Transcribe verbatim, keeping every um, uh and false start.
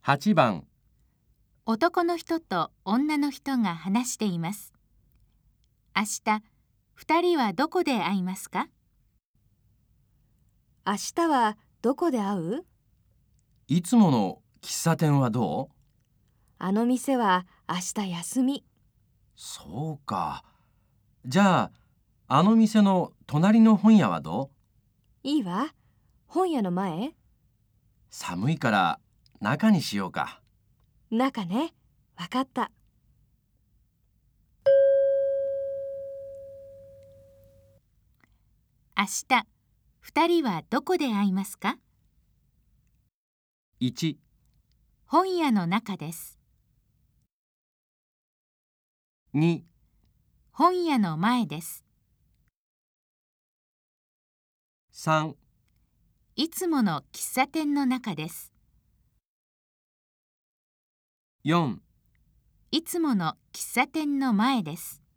はちばん、 男の人と女の人が話しています。明日、二人はどこで会いますか？ 明日はどこで会う？ いつもの喫茶店はどう？ あの店は明日休み。 そうか。じゃあ、あの店の隣の本屋はどう？ いいわ。本屋の前？ 寒いから中にしようか。 中ね。わかった。 明日、二人はどこで会いますか？ いち、 本屋の中です。 に、 本屋の前です。 さん、 いつもの喫茶店の中です。 よん、 いつもの喫茶店の前です。